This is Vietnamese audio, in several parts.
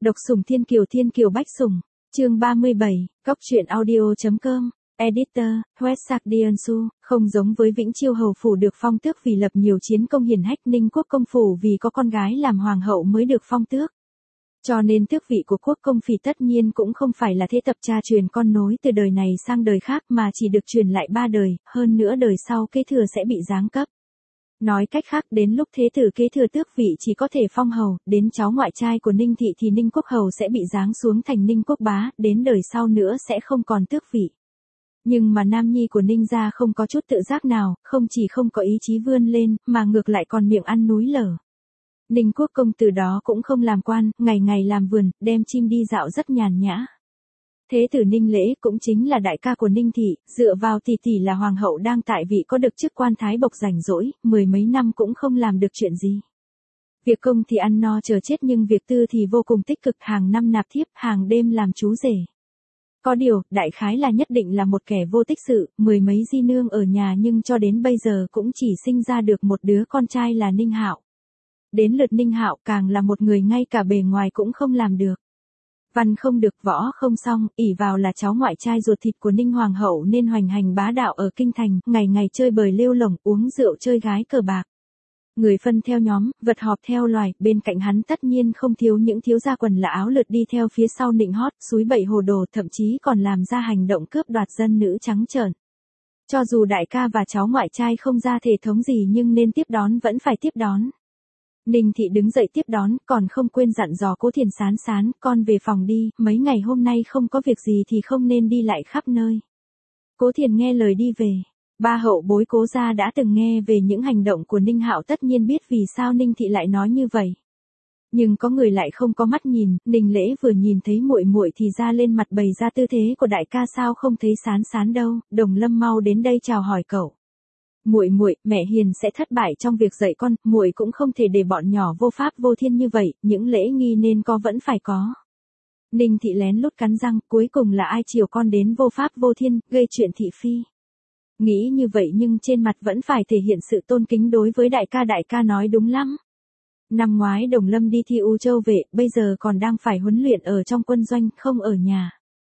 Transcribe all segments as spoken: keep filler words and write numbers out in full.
Độc sủng thiên kiều thiên kiều bách sủng, chương ba mươi bảy, cóc truyện audio.com, editor, West Diansu, không giống với Vĩnh Chiêu hầu phủ được phong tước vì lập nhiều chiến công hiển hách, Ninh quốc công phủ vì có con gái làm hoàng hậu mới được phong tước. Cho nên tước vị của quốc công phỉ tất nhiên cũng không phải là thế tập cha truyền con nối từ đời này sang đời khác mà chỉ được truyền lại ba đời, hơn nữa đời sau kế thừa sẽ bị giáng cấp. Nói cách khác, đến lúc thế tử kế thừa tước vị chỉ có thể phong hầu, đến cháu ngoại trai của Ninh thị thì Ninh quốc hầu sẽ bị giáng xuống thành Ninh quốc bá, đến đời sau nữa sẽ không còn tước vị. Nhưng mà nam nhi của Ninh gia không có chút tự giác nào, không chỉ không có ý chí vươn lên, mà ngược lại còn miệng ăn núi lở. Ninh quốc công từ đó cũng không làm quan, ngày ngày làm vườn, đem chim đi dạo rất nhàn nhã. Thế tử Ninh Lễ cũng chính là đại ca của Ninh thị, dựa vào tỷ tỷ là hoàng hậu đang tại vị có được chức quan thái bộc rảnh rỗi, mười mấy năm cũng không làm được chuyện gì. Việc công thì ăn no chờ chết nhưng việc tư thì vô cùng tích cực, hàng năm nạp thiếp, hàng đêm làm chú rể. Có điều, đại khái là nhất định là một kẻ vô tích sự, mười mấy di nương ở nhà nhưng cho đến bây giờ cũng chỉ sinh ra được một đứa con trai là Ninh Hạo. Đến lượt Ninh Hạo càng là một người ngay cả bề ngoài cũng không làm được. Văn không được võ không xong, ỷ vào là cháu ngoại trai ruột thịt của Ninh Hoàng hậu nên hoành hành bá đạo ở kinh thành, ngày ngày chơi bời lêu lổng, uống rượu chơi gái cờ bạc. Người phân theo nhóm, vật họp theo loài, bên cạnh hắn tất nhiên không thiếu những thiếu gia quần là áo lượt đi theo phía sau nịnh hót, xúi bậy hồ đồ, thậm chí còn làm ra hành động cướp đoạt dân nữ trắng trợn. Cho dù đại ca và cháu ngoại trai không ra thể thống gì nhưng nên tiếp đón vẫn phải tiếp đón. Ninh thị đứng dậy tiếp đón, còn không quên dặn dò Cố Thiền Sán Sán, con về phòng đi, mấy ngày hôm nay không có việc gì thì không nên đi lại khắp nơi. Cố Thiền nghe lời đi về. Ba hậu bối Cố gia đã từng nghe về những hành động của Ninh Hạo tất nhiên biết vì sao Ninh thị lại nói như vậy. Nhưng có người lại không có mắt nhìn, Ninh Lễ vừa nhìn thấy muội muội thì ra lên mặt bày ra tư thế của đại ca, sao không thấy Sán Sán đâu, Đồng Lâm mau đến đây chào hỏi cậu. Muội muội, mẹ hiền sẽ thất bại trong việc dạy con, muội cũng không thể để bọn nhỏ vô pháp vô thiên như vậy, những lễ nghi nên có vẫn phải có. Ninh thị lén lút cắn răng, cuối cùng là ai chiều con đến vô pháp vô thiên, gây chuyện thị phi. Nghĩ như vậy nhưng trên mặt vẫn phải thể hiện sự tôn kính đối với đại ca, đại ca nói đúng lắm. Năm ngoái Đồng Lâm đi thi U Châu về, bây giờ còn đang phải huấn luyện ở trong quân doanh, không ở nhà.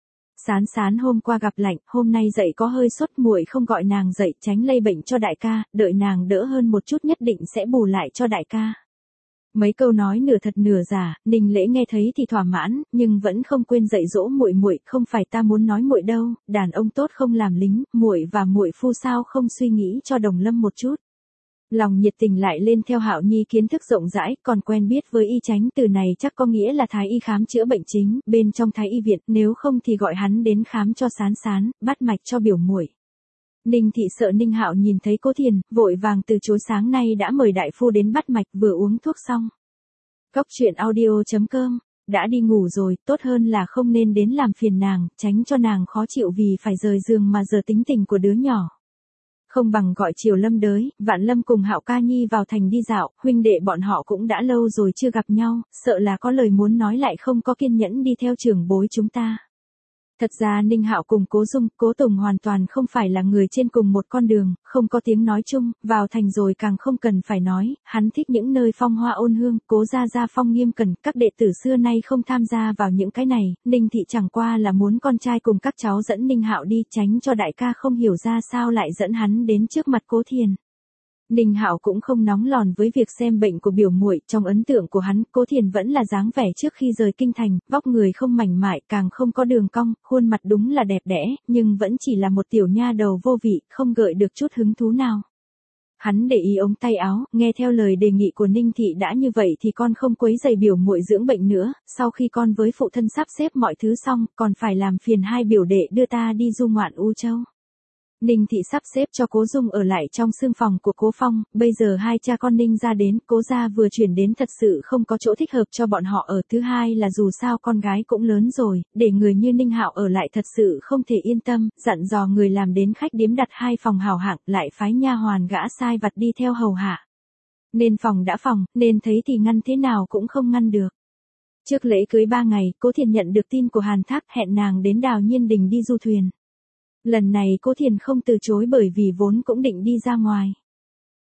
Sán Sán hôm qua gặp lạnh, hôm nay dậy có hơi sốt, muội không gọi nàng dậy tránh lây bệnh cho đại ca, đợi nàng đỡ hơn một chút nhất định sẽ bù lại cho đại ca. Mấy câu nói nửa thật nửa giả, Ninh Lễ nghe thấy thì thỏa mãn, nhưng vẫn không quên dạy dỗ muội muội, không phải ta muốn nói muội đâu, đàn ông tốt không làm lính, muội và muội phu sao không suy nghĩ cho Đồng Lâm một chút. Lòng nhiệt tình lại lên theo Hạo Nhi kiến thức rộng rãi, còn quen biết với y chánh, từ này chắc có nghĩa là thái y khám chữa bệnh chính, bên trong thái y viện, nếu không thì gọi hắn đến khám cho Sán Sán, bắt mạch cho biểu muội. Ninh thị sợ Ninh Hạo nhìn thấy Cố Thiền, vội vàng từ chối, sáng nay đã mời đại phu đến bắt mạch, vừa uống thuốc xong. Cóc truyện audio.com, đã đi ngủ rồi, tốt hơn là không nên đến làm phiền nàng, tránh cho nàng khó chịu vì phải rời giường mà giờ tính tình của đứa nhỏ. Không bằng gọi Triều Lâm đới, Vạn Lâm cùng Hạo Ca Nhi vào thành đi dạo, huynh đệ bọn họ cũng đã lâu rồi chưa gặp nhau, sợ là có lời muốn nói lại không có kiên nhẫn đi theo trưởng bối chúng ta. Thật ra Ninh Hạo cùng Cố Dung, Cố Tùng hoàn toàn không phải là người trên cùng một con đường, không có tiếng nói chung, vào thành rồi càng không cần phải nói, hắn thích những nơi phong hoa ôn hương, Cố gia gia phong nghiêm cẩn, các đệ tử xưa nay không tham gia vào những cái này, Ninh thị chẳng qua là muốn con trai cùng các cháu dẫn Ninh Hạo đi, tránh cho đại ca không hiểu ra sao lại dẫn hắn đến trước mặt Cố Thiền. Ninh Hạo cũng không nóng lòn với việc xem bệnh của biểu muội, trong ấn tượng của hắn, Cố Thiền vẫn là dáng vẻ trước khi rời kinh thành, vóc người không mảnh mại, càng không có đường cong, khuôn mặt đúng là đẹp đẽ, nhưng vẫn chỉ là một tiểu nha đầu vô vị, không gợi được chút hứng thú nào. Hắn để ý ống tay áo, nghe theo lời đề nghị của Ninh thị, đã như vậy thì con không quấy rầy biểu muội dưỡng bệnh nữa, sau khi con với phụ thân sắp xếp mọi thứ xong, còn phải làm phiền hai biểu đệ đưa ta đi du ngoạn U Châu. Ninh thị sắp xếp cho Cố Dung ở lại trong xương phòng của Cố Phong, bây giờ hai cha con Ninh gia đến, Cố gia vừa chuyển đến thật sự không có chỗ thích hợp cho bọn họ ở, thứ hai là dù sao con gái cũng lớn rồi, để người như Ninh Hạo ở lại thật sự không thể yên tâm, dặn dò người làm đến khách điếm đặt hai phòng hào hạng, lại phái nha hoàn gã sai vặt đi theo hầu hạ. Nên phòng đã phòng, nên thấy thì ngăn thế nào cũng không ngăn được. Trước lễ cưới ba ngày, Cố Thiền nhận được tin của Hàn Thác, hẹn nàng đến Đào Nhiên Đình đi du thuyền. Lần này Cố Thiền không từ chối bởi vì vốn cũng định đi ra ngoài.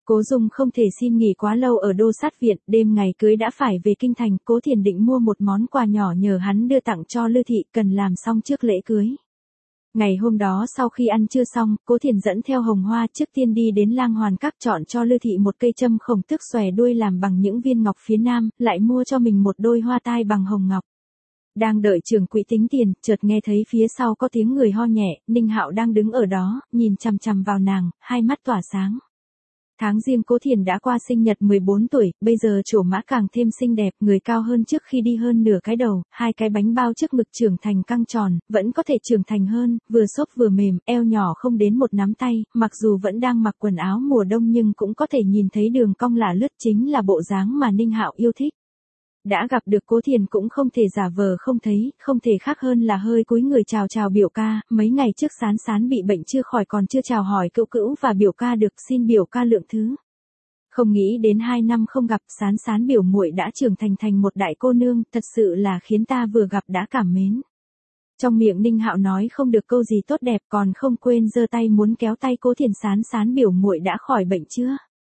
Cố Dung không thể xin nghỉ quá lâu ở đô sát viện, đêm ngày cưới đã phải về kinh thành, Cố Thiền định mua một món quà nhỏ nhờ hắn đưa tặng cho Lư Thị, cần làm xong trước lễ cưới. Ngày hôm đó sau khi ăn trưa xong, Cố Thiền dẫn theo Hồng Hoa trước tiên đi đến Lang Hoàn Các chọn cho Lư Thị một cây châm khổng tước xòe đuôi làm bằng những viên ngọc phía nam, lại mua cho mình một đôi hoa tai bằng hồng ngọc. Đang đợi trưởng quỹ tính tiền, chợt nghe thấy phía sau có tiếng người ho nhẹ, Ninh Hạo đang đứng ở đó, nhìn chằm chằm vào nàng, hai mắt tỏa sáng. Tháng Giêng Cố Thiền đã qua sinh nhật mười bốn tuổi, bây giờ trổ mã càng thêm xinh đẹp, người cao hơn trước khi đi hơn nửa cái đầu, hai cái bánh bao trước ngực trưởng thành căng tròn, vẫn có thể trưởng thành hơn, vừa xốp vừa mềm, eo nhỏ không đến một nắm tay, mặc dù vẫn đang mặc quần áo mùa đông nhưng cũng có thể nhìn thấy đường cong lả lướt, chính là bộ dáng mà Ninh Hạo yêu thích. Đã gặp được Cố Thiền cũng không thể giả vờ không thấy, không thể khác hơn là hơi cúi người chào chào biểu ca, mấy ngày trước Sán Sán bị bệnh chưa khỏi còn chưa chào hỏi cữu cữu và biểu ca được, xin biểu ca lượng thứ. Không nghĩ đến hai năm không gặp, Sán Sán biểu muội đã trưởng thành thành một đại cô nương, thật sự là khiến ta vừa gặp đã cảm mến. Trong miệng Ninh Hạo nói không được câu gì tốt đẹp, còn không quên giơ tay muốn kéo tay Cố Thiền. Sán Sán biểu muội đã khỏi bệnh chưa?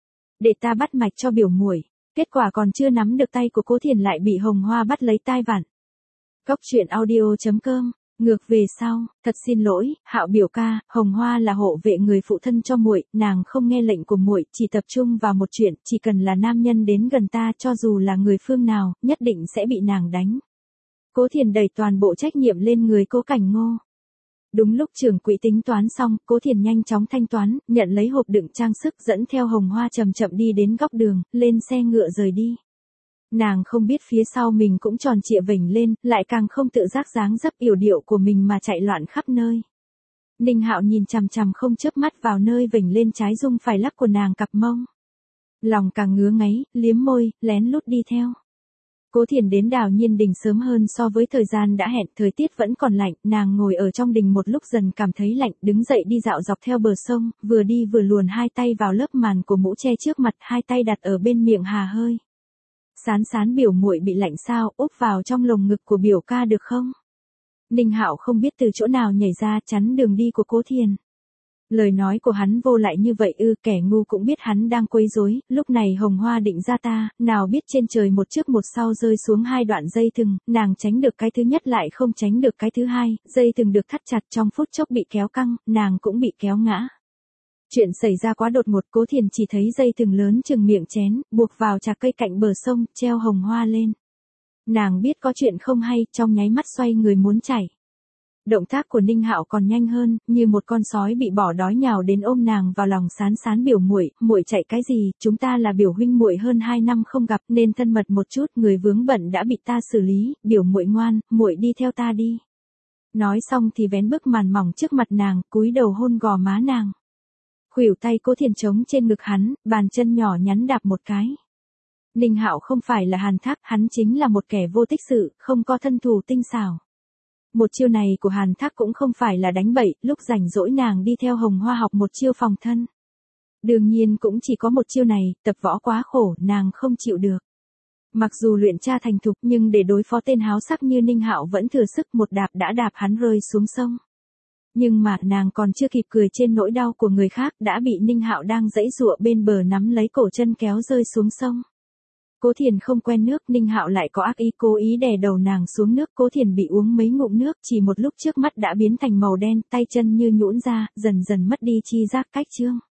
Để ta bắt mạch cho biểu muội. Kết quả còn chưa nắm được tay của Cố Thiền lại bị Hồng Hoa bắt lấy tai vặn. Cốc truyện audio chấm com. Ngược về sau, thật xin lỗi, Hạo biểu ca, Hồng Hoa là hộ vệ người phụ thân cho muội, nàng không nghe lệnh của muội, chỉ tập trung vào một chuyện, chỉ cần là nam nhân đến gần ta, cho dù là người phương nào, nhất định sẽ bị nàng đánh. Cố Thiền đẩy toàn bộ trách nhiệm lên người Cố Cảnh Ngô. Đúng lúc trưởng quỹ tính toán xong, Cố Thiền nhanh chóng thanh toán, nhận lấy hộp đựng trang sức, dẫn theo Hồng Hoa chậm chậm đi đến góc đường, lên xe ngựa rời đi. Nàng không biết phía sau mình cũng tròn trịa vểnh lên, lại càng không tự giác dáng dấp yểu điệu của mình mà chạy loạn khắp nơi. Ninh Hạo nhìn chằm chằm không chớp mắt vào nơi vểnh lên trái dung phải lắc của nàng cặp mông. Lòng càng ngứa ngáy, liếm môi, lén lút đi theo. Cố Thiền đến Đào Nhiên Đình sớm hơn so với thời gian đã hẹn, thời tiết vẫn còn lạnh, nàng ngồi ở trong đình một lúc dần cảm thấy lạnh, đứng dậy đi dạo dọc theo bờ sông, vừa đi vừa luồn hai tay vào lớp màn của mũ che trước mặt, hai tay đặt ở bên miệng hà hơi. Sán Sán biểu muội bị lạnh sao, úp vào trong lồng ngực của biểu ca được không? Ninh Hạo không biết từ chỗ nào nhảy ra chắn đường đi của Cố Thiền. Lời nói của hắn vô lại như vậy ư, kẻ ngu cũng biết hắn đang quấy rối. Lúc này Hồng Hoa định ra ta, nào biết trên trời một trước một sau rơi xuống hai đoạn dây thừng, nàng tránh được cái thứ nhất lại không tránh được cái thứ hai, dây thừng được thắt chặt trong phút chốc bị kéo căng, nàng cũng bị kéo ngã. Chuyện xảy ra quá đột ngột, Cố Thiền chỉ thấy dây thừng lớn chừng miệng chén, buộc vào chạc cây cạnh bờ sông, treo Hồng Hoa lên. Nàng biết có chuyện không hay, trong nháy mắt xoay người muốn chạy. Động tác của Ninh Hạo còn nhanh hơn, như một con sói bị bỏ đói nhào đến ôm nàng vào lòng. Sán Sán biểu muội, muội chạy cái gì, chúng ta là biểu huynh muội hơn hai năm không gặp nên thân mật một chút, người vướng bận đã bị ta xử lý, biểu muội ngoan, muội đi theo ta đi. Nói xong thì vén bức màn mỏng trước mặt nàng, cúi đầu hôn gò má nàng. Khuỷu tay Cố Thiền trống trên ngực hắn, bàn chân nhỏ nhắn đạp một cái. Ninh Hạo không phải là Hàn Thác, hắn chính là một kẻ vô tích sự, không có thân thủ tinh xảo. Một chiêu này của Hàn Thác cũng không phải là đánh bậy, lúc rảnh rỗi nàng đi theo Hồng Hoa học một chiêu phòng thân. Đương nhiên cũng chỉ có một chiêu này, tập võ quá khổ, nàng không chịu được. Mặc dù luyện tra thành thục nhưng để đối phó tên háo sắc như Ninh Hạo vẫn thừa sức, một đạp đã đạp hắn rơi xuống sông. Nhưng mà nàng còn chưa kịp cười trên nỗi đau của người khác đã bị Ninh Hạo đang giãy giụa bên bờ nắm lấy cổ chân kéo rơi xuống sông. Cố Thiền không quen nước, Ninh Hạo lại có ác ý cố ý đè đầu nàng xuống nước. Cố Thiền bị uống mấy ngụm nước, chỉ một lúc trước mắt đã biến thành màu đen, tay chân như nhũn ra, dần dần mất đi chi giác cách chương.